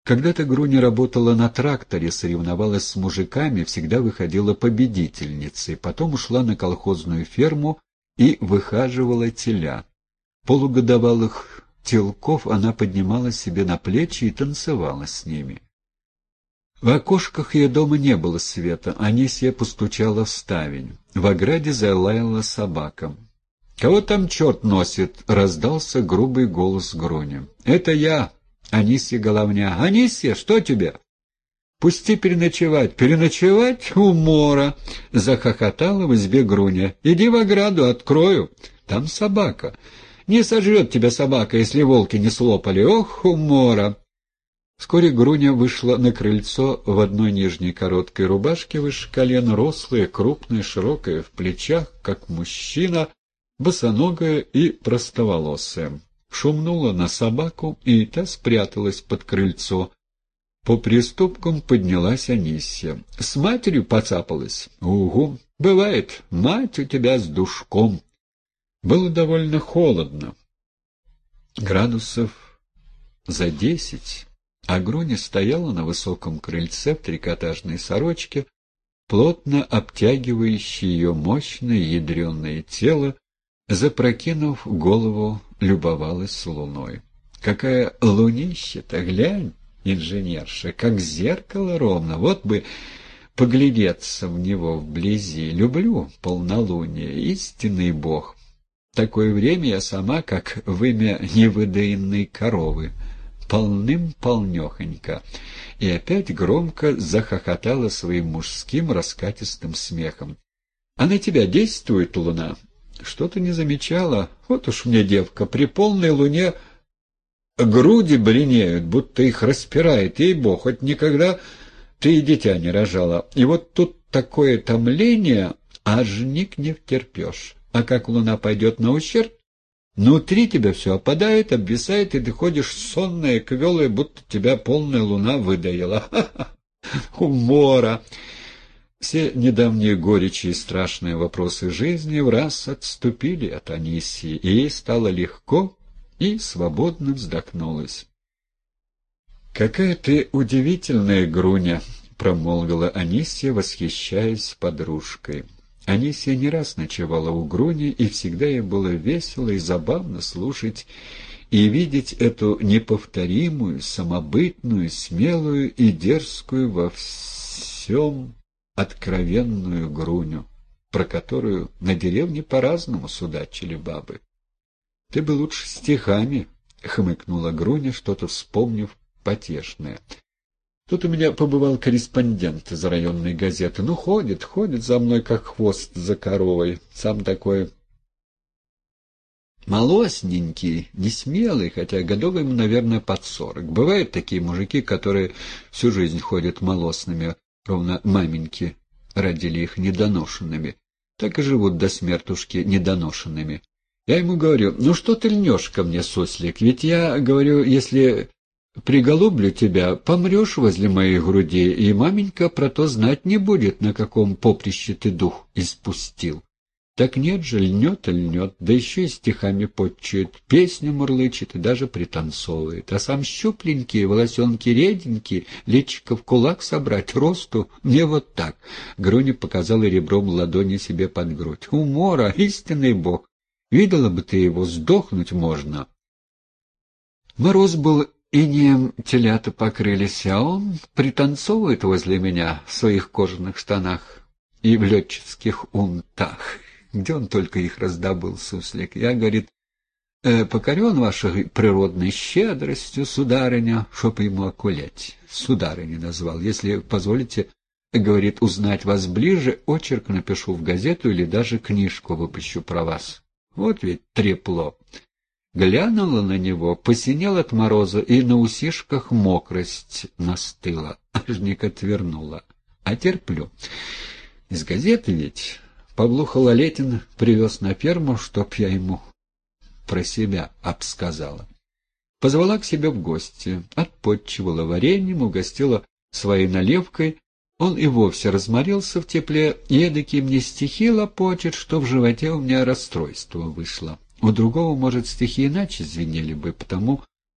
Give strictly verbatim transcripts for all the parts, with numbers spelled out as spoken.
Когда-то Груня работала на тракторе, соревновалась с мужиками, всегда выходила победительницей, потом ушла на колхозную ферму и выхаживала теля. Полугодовалых телков она поднимала себе на плечи и танцевала с ними. В окошках ее дома не было света, Анисья постучала в ставень. В ограде залаяла собака. «Кого там черт носит?» — раздался грубый голос Груни. «Это я, Анисья Головня. Анисья, что тебе?» «Пусти переночевать». «Переночевать? Умора!» — захохотала в избе Груня. «Иди в ограду, открою. Там собака. Не сожрет тебя собака, если волки не слопали. Ох, умора!» Вскоре Груня вышла на крыльцо в одной нижней короткой рубашке выше колен, рослая, крупная, широкая в плечах, как мужчина, босоногая и простоволосая. Шумнула на собаку, и та спряталась под крыльцо. По приступкам поднялась Анисья. «С матерью поцапалась?» «Угу, бывает, мать у тебя с душком». Было довольно холодно, градусов за десять. А Груня стояла на высоком крыльце в трикотажной сорочке, плотно обтягивающей ее мощное ядреное тело, запрокинув голову, любовалась луной. «Какая лунища-то, глянь, инженерша, как зеркало ровно, вот бы поглядеться в него вблизи. Люблю полнолуние, истинный бог. Такое время я сама, как вымя невыдаенной коровы». Полным-полнехонько, и опять громко захохотала своим мужским раскатистым смехом. «А на тебя действует луна?» «Что-то не замечала. Вот уж мне, девка, при полной луне груди блинеют, будто их распирает, ей-бог, хоть никогда ты и дитя не рожала. И вот тут такое томление, аж ник не втерпешь. А как луна пойдет на ущерб, внутри тебя все опадает, обвисает, и ты ходишь сонная, квелая, будто тебя полная луна выдаила. Ха-ха! Умора!» Все недавние горечи и страшные вопросы жизни враз отступили от Анисьи, и ей стало легко и свободно вздохнулась. «Какая ты удивительная, Груня!» — промолвила Анисья, восхищаясь подружкой. Анисья не раз ночевала у Груни, и всегда ей было весело и забавно слушать и видеть эту неповторимую, самобытную, смелую и дерзкую во всем откровенную Груню, про которую на деревне по-разному судачили бабы. — Ты бы лучше стихами, — хмыкнула Груня, что-то вспомнив потешное. Тут у меня побывал корреспондент из районной газеты. Ну, ходит, ходит за мной, как хвост за коровой. Сам такой молосненький, несмелый, хотя годов ему, наверное, под сорок. Бывают такие мужики, которые всю жизнь ходят молосными, ровно маменьки родили их недоношенными. Так и живут до смертушки недоношенными. Я ему говорю: ну что ты льнешь ко мне, суслик? Ведь я, говорю, если приголублю тебя, помрешь возле моей груди, и маменька про то знать не будет, на каком поприще ты дух испустил. Так нет же, льнет и льнет, да еще и стихами подчует, песню мурлычет и даже пританцовывает. А сам щупленький, волосенки реденькие, личико в кулак собрать, росту мне вот так. Груня показала ребром ладони себе под грудь. Умора, истинный бог. Видела бы ты его, сдохнуть можно. Мороз был, инеем телята покрылись, а он пританцовывает возле меня в своих кожаных штанах и в летческих унтах. Где он только их раздобыл, суслик? Я, говорит, э, покорен вашей природной щедростью, сударыня, чтоб ему окулять. Сударыня назвал. Если позволите, говорит, узнать вас ближе, очерк напишу в газету или даже книжку выпущу про вас. Вот ведь трепло. Глянула на него, посинел от мороза, и на усишках мокрость настыла. Ажник отвернула. А терплю. Из газеты ведь... Павлуха Лалетин привез на ферму, чтоб я ему про себя обсказала. Позвала к себе в гости, отпотчевала вареньем, угостила своей наливкой. Он и вовсе разморился в тепле, и эдакий мне стихи лопочет, что в животе у меня расстройство вышло. У другого, может, стихи иначе звенели бы, потому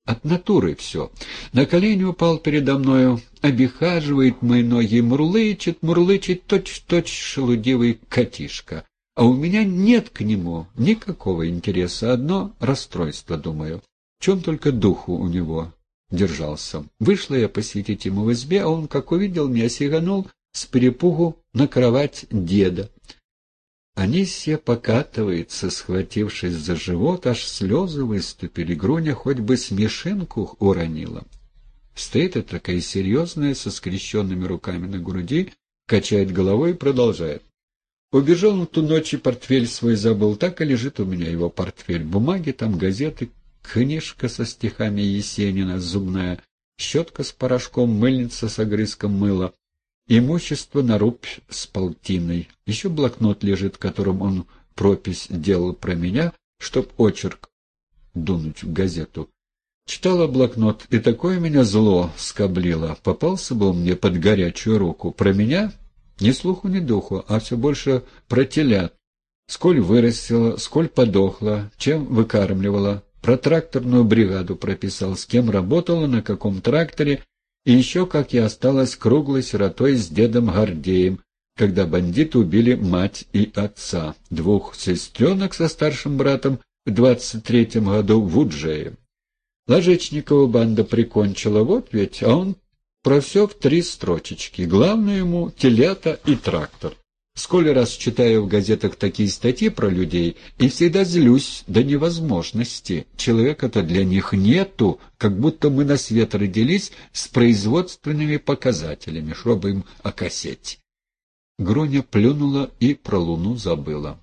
От натуры все. На колени упал передо мною, обихаживает мои ноги, мурлычет, мурлычет, точь-в-точь шелудивый котишка. А у меня нет к нему никакого интереса, одно расстройство, думаю. В чем только духу у него держался. Вышла я посетить ему в избе, а он, как увидел меня, сиганул с перепугу на кровать деда. Анисья покатывается, схватившись за живот, аж слезы выступили. Груня хоть бы смешинку уронила. Стоит и такая серьезная, со скрещенными руками на груди, качает головой и продолжает. Убежал он ту ночь и портфель свой забыл. Так и лежит у меня его портфель. Бумаги там, газеты, книжка со стихами Есенина, зубная, щетка с порошком, мыльница с огрызком мыла. Имущество на рубь с полтиной. Еще блокнот лежит, которым он пропись делал про меня, чтоб очерк дунуть в газету. Читала блокнот, и такое меня зло скоблило. Попался бы он мне под горячую руку. Про меня ни слуху, ни духу, а все больше про телят. Сколь вырастила, сколь подохла, чем выкармливала. Про тракторную бригаду прописал, с кем работала, на каком тракторе. И еще, как я осталась круглой сиротой с дедом Гордеем, когда бандиты убили мать и отца, двух сестренок со старшим братом в двадцать третьем году в Уджее. Ложечникова банда прикончила, вот ведь, а он про все в три строчечки. Главное ему — телята и трактор. Сколь раз читаю в газетах такие статьи про людей, и всегда злюсь до невозможности. Человека-то для них нету, как будто мы на свет родились с производственными показателями, чтобы им окосеть. Груня плюнула и про луну забыла.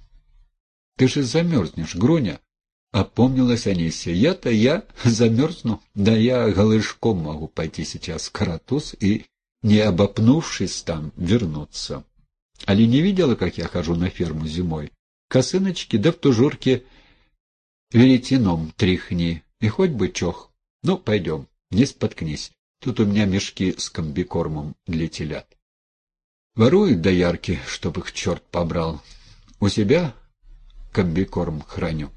— Ты же замерзнешь, Груня! — опомнилась Анисья. — Я-то я замерзну, да я голышком могу пойти сейчас в Каратуз и, не обопнувшись там, вернуться. Али не видела, как я хожу на ферму зимой? Косыночки, да в тужурке веретеном тряхни, и хоть бы чох. Ну, пойдем, не споткнись. Тут у меня мешки с комбикормом для телят. Воруют доярки, чтоб их черт побрал. У себя комбикорм храню.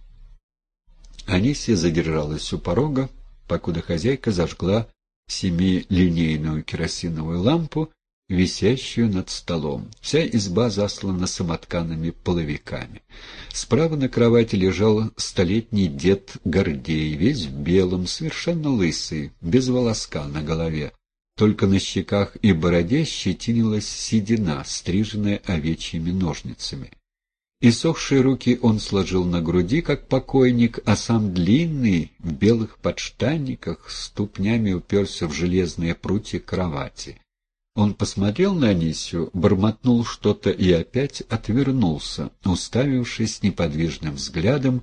Анисья задержалась у порога, покуда хозяйка зажгла семилинейную керосиновую лампу, висящую над столом. Вся изба заслана самотканными половиками. Справа на кровати лежал столетний дед Гордей, весь в белом, совершенно лысый, без волоска на голове. Только на щеках и бороде щетинилась седина, стриженная овечьими ножницами. Иссохшие руки он сложил на груди, как покойник, а сам длинный, в белых подштанниках, ступнями уперся в железные прутья кровати. Он посмотрел на Анисью, бормотнул что-то и опять отвернулся, уставившись неподвижным взглядом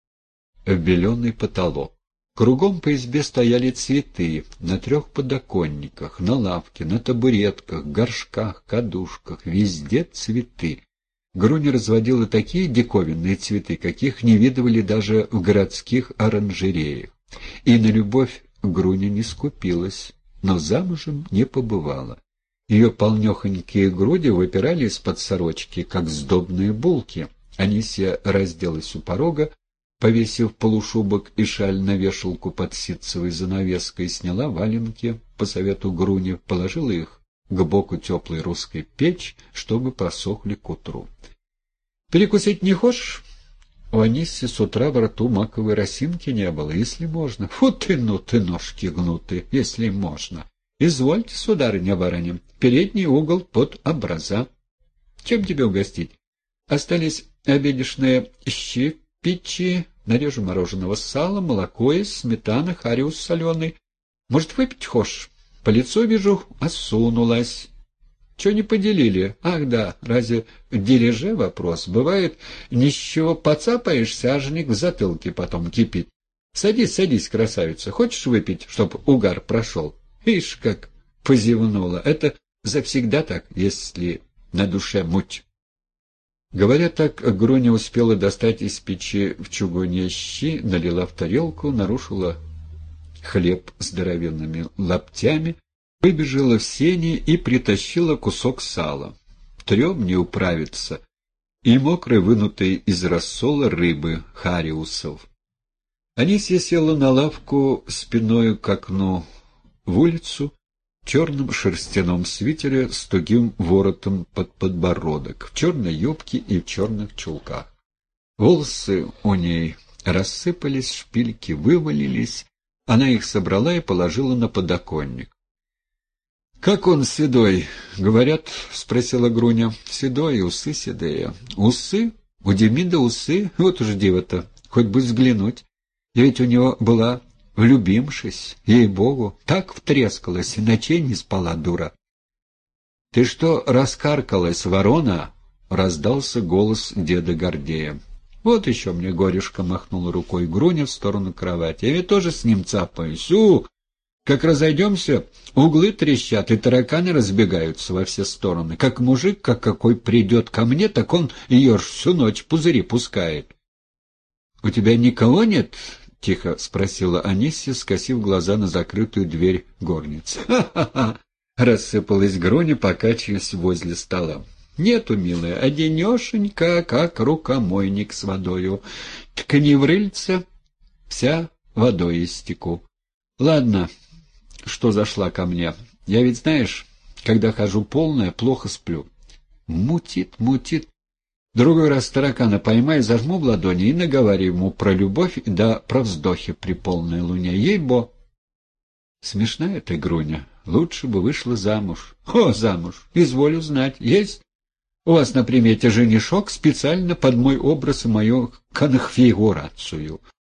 в беленый потолок. Кругом по избе стояли цветы, на трех подоконниках, на лавке, на табуретках, горшках, кадушках, везде цветы. Груня разводила такие диковинные цветы, каких не видывали даже в городских оранжереях. И на любовь Груня не скупилась, но замужем не побывала. Ее полнехонькие груди выпирали из-под сорочки, как сдобные булки. Анисья разделась у порога, повесив полушубок и шаль на вешалку под ситцевой занавеской, сняла валенки по совету Груни, положила их к боку теплой русской печь, чтобы просохли к утру. — Перекусить не хочешь? У Анисьи с утра во рту маковой росинки не было, если можно. Фу ты, ну ты, ножки гнуты, если можно. Извольте, сударыня-барыня, передний угол под образа. Чем тебе угостить? Остались обедешные щи, печи, нарежу мороженого сала, молоко есть, сметана, хариус соленый. Может, выпить хочешь? По лицу, вижу, осунулась. Чего не поделили? Ах да, разве в дилеже вопрос? Бывает, ни с чего поцапаешься, ажник в затылке потом кипит. Садись, садись, красавица, хочешь выпить, чтоб угар прошел? Ишь, как позевнула. Это завсегда так, если на душе муть. Говоря так, Груня успела достать из печи в чугуне щи, налила в тарелку, нарушила хлеб здоровенными лаптями, выбежала в сени и притащила кусок сала. Трем не управиться. И мокрой, вынутой из рассола рыбы, хариусов. Анисья села на лавку спиною к окну в улицу, в черном шерстяном свитере с тугим воротом под подбородок, в черной юбке и в черных чулках. Волосы у ней рассыпались, шпильки вывалились, она их собрала и положила на подоконник. — Как он седой, говорят? — спросила Груня. — Седой, усы седые. — Усы? У Демида усы? Вот уж диво-то, хоть бы взглянуть. И ведь у него была влюбимшись, ей-богу, так втрескалась, и ночей не спала, дура. — Ты что раскаркалась, ворона? — раздался голос деда Гордея. — Вот еще мне горюшка, — махнула рукой Груня в сторону кровати. — Я ведь тоже с ним цапаюсь. У! Как разойдемся, углы трещат, и тараканы разбегаются во все стороны. Как мужик, как какой придет ко мне, так он ее ж всю ночь пузыри пускает. — У тебя никого нет? — тихо спросила Анисья, скосив глаза на закрытую дверь горницы. «Ха-ха-ха!» — рассыпалась Груня, покачиваясь возле стола. «Нету, милая, одинешенька, как рукомойник с водою. Ткни в рыльце, вся водой истеку. Ладно, что зашла ко мне. Я ведь, знаешь, когда хожу полная, плохо сплю. Мутит, мутит. Другой раз таракана поймай, зажму в ладони и наговариваю ему про любовь да про вздохи при полной луне. Ей-бо! Смешная ты, Груня. Лучше бы вышла замуж. О, замуж! Изволю знать. Есть? У вас на примете женишок специально под мой образ и мою конфигурацию.